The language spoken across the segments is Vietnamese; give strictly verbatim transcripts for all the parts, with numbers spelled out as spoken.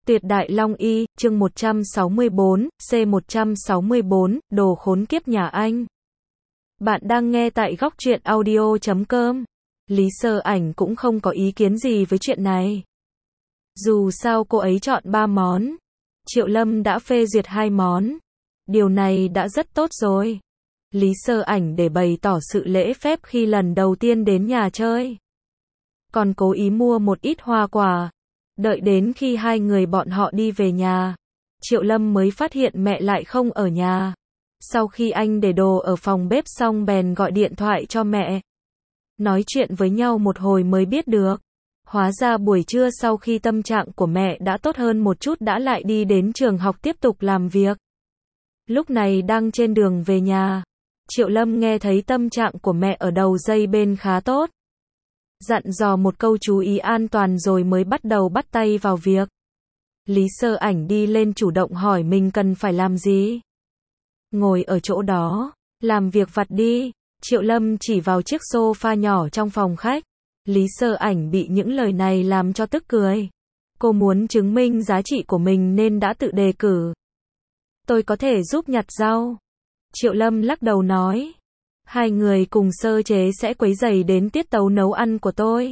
Tuyệt đại long y, chương một trăm sáu mươi bốn, C một trăm sáu mươi bốn, đồ khốn kiếp nhà anh. Bạn đang nghe tại góc truyện audio chấm com. Lý Sơ Ảnh cũng không có ý kiến gì với chuyện này. Dù sao cô ấy chọn ba món. Triệu Lâm đã phê duyệt hai món. Điều này đã rất tốt rồi. Lý Sơ Ảnh để bày tỏ sự lễ phép khi lần đầu tiên đến nhà chơi. Còn cố ý mua một ít hoa quả. Đợi đến khi hai người bọn họ đi về nhà, Triệu Lâm mới phát hiện mẹ lại không ở nhà. Sau khi anh để đồ ở phòng bếp xong bèn gọi điện thoại cho mẹ. Nói chuyện với nhau một hồi mới biết được. Hóa ra buổi trưa sau khi tâm trạng của mẹ đã tốt hơn một chút đã lại đi đến trường học tiếp tục làm việc. Lúc này đang trên đường về nhà, Triệu Lâm nghe thấy tâm trạng của mẹ ở đầu dây bên khá tốt. Dặn dò một câu chú ý an toàn rồi mới bắt đầu bắt tay vào việc. Lý Sơ Ảnh đi lên chủ động hỏi mình cần phải làm gì. Ngồi ở chỗ đó, làm việc vặt đi. Triệu Lâm chỉ vào chiếc sofa nhỏ trong phòng khách. Lý Sơ Ảnh bị những lời này làm cho tức cười. Cô muốn chứng minh giá trị của mình nên đã tự đề cử. Tôi có thể giúp nhặt rau. Triệu Lâm lắc đầu nói. Hai người cùng sơ chế sẽ quấy rầy đến tiết tấu nấu ăn của tôi.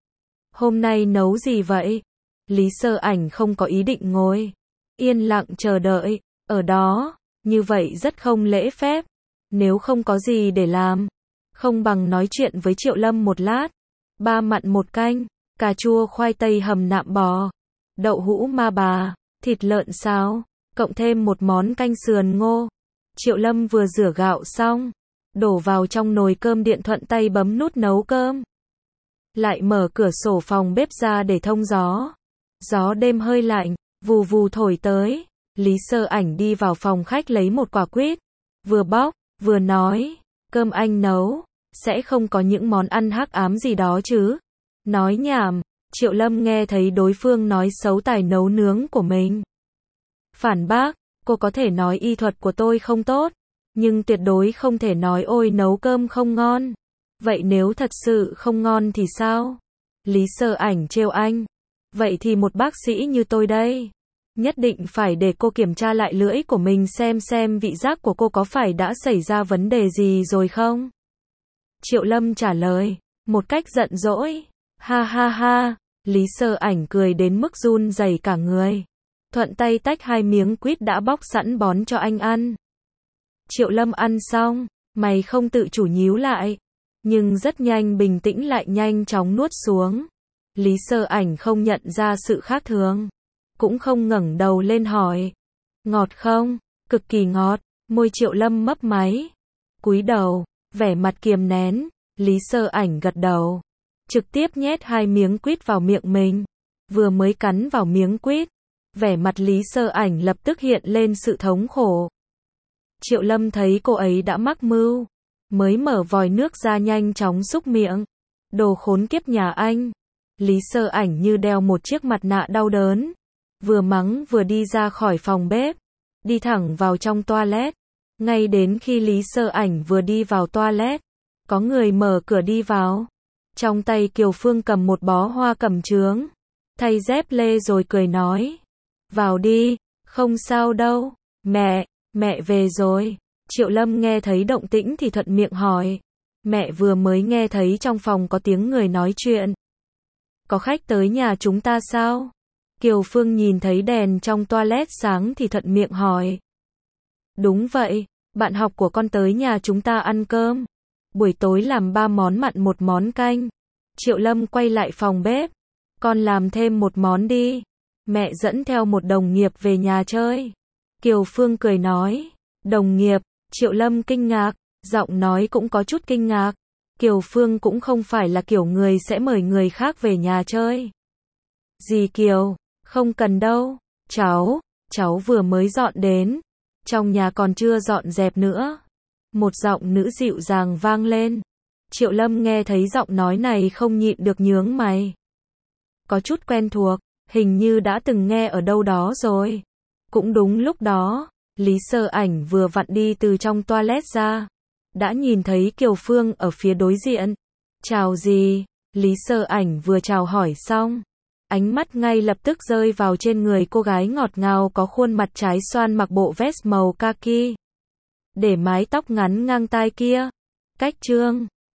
Hôm nay nấu gì vậy? Lý Sơ Ảnh không có ý định ngồi yên lặng chờ đợi ở đó, như vậy rất không lễ phép. Nếu không có gì để làm, không bằng nói chuyện với Triệu Lâm một lát. Ba mặn một canh, cà chua khoai tây hầm nạm bò, đậu hũ ma bà, thịt lợn xào, cộng thêm một món canh sườn ngô. Triệu Lâm vừa rửa gạo xong, đổ vào trong nồi cơm điện thuận tay bấm nút nấu cơm. Lại mở cửa sổ phòng bếp ra để thông gió. Gió đêm hơi lạnh, vù vù thổi tới. Lý Sơ Ảnh đi vào phòng khách lấy một quả quýt. Vừa bóc, vừa nói, cơm anh nấu, sẽ không có những món ăn hắc ám gì đó chứ. Nói nhảm, Triệu Lâm nghe thấy đối phương nói xấu tài nấu nướng của mình. Phản bác, cô có thể nói y thuật của tôi không tốt. Nhưng tuyệt đối không thể nói ôi nấu cơm không ngon. Vậy nếu thật sự không ngon thì sao? Lý Sơ Ảnh trêu anh. Vậy thì một bác sĩ như tôi đây, nhất định phải để cô kiểm tra lại lưỡi của mình xem xem vị giác của cô có phải đã xảy ra vấn đề gì rồi không? Triệu Lâm trả lời, một cách giận dỗi. Ha ha ha, Lý Sơ Ảnh cười đến mức run rẩy cả người. Thuận tay tách hai miếng quýt đã bóc sẵn bón cho anh ăn. Triệu Lâm ăn xong, mày không tự chủ nhíu lại, nhưng rất nhanh bình tĩnh lại nhanh chóng nuốt xuống. Lý Sơ Ảnh không nhận ra sự khác thường, cũng không ngẩng đầu lên hỏi. Ngọt không? Cực kỳ ngọt, môi Triệu Lâm mấp máy. Cúi đầu, vẻ mặt kiềm nén, Lý Sơ Ảnh gật đầu. Trực tiếp nhét hai miếng quýt vào miệng mình. Vừa mới cắn vào miếng quýt, vẻ mặt Lý Sơ Ảnh lập tức hiện lên sự thống khổ. Triệu Lâm thấy cô ấy đã mắc mưu, mới mở vòi nước ra nhanh chóng xúc miệng. Đồ khốn kiếp nhà anh. Lý Sơ Ảnh như đeo một chiếc mặt nạ đau đớn. Vừa mắng vừa đi ra khỏi phòng bếp, đi thẳng vào trong toilet. Ngay đến khi Lý Sơ Ảnh vừa đi vào toilet, có người mở cửa đi vào. Trong tay Kiều Phương cầm một bó hoa cẩm chướng, thay dép lê rồi cười nói. Vào đi, không sao đâu. Mẹ, mẹ về rồi. Triệu Lâm nghe thấy động tĩnh thì thuận miệng hỏi. Mẹ vừa mới nghe thấy trong phòng có tiếng người nói chuyện. Có khách tới nhà chúng ta sao? Kiều Phương nhìn thấy đèn trong toilet sáng thì thuận miệng hỏi. Đúng vậy, bạn học của con tới nhà chúng ta ăn cơm. Buổi tối làm ba món mặn một món canh. Triệu Lâm quay lại phòng bếp. Con làm thêm một món đi. Mẹ dẫn theo một đồng nghiệp về nhà chơi. Kiều Phương cười nói. Đồng nghiệp, Triệu Lâm kinh ngạc, giọng nói cũng có chút kinh ngạc. Kiều Phương cũng không phải là kiểu người sẽ mời người khác về nhà chơi. Dì Kiều, không cần đâu, cháu, cháu vừa mới dọn đến. Trong nhà còn chưa dọn dẹp nữa. Một giọng nữ dịu dàng vang lên. Triệu Lâm nghe thấy giọng nói này không nhịn được nhướng mày. Có chút quen thuộc, hình như đã từng nghe ở đâu đó rồi. Cũng đúng lúc đó, Lý Sơ Ảnh vừa vặn đi từ trong toilet ra. Đã nhìn thấy Kiều Phương ở phía đối diện. Chào dì, Lý Sơ Ảnh vừa chào hỏi xong. ánh mắt ngay lập tức rơi vào trên người cô gái ngọt ngào có khuôn mặt trái xoan mặc bộ vest màu kaki, để mái tóc ngắn ngang tai kia. Cách Trương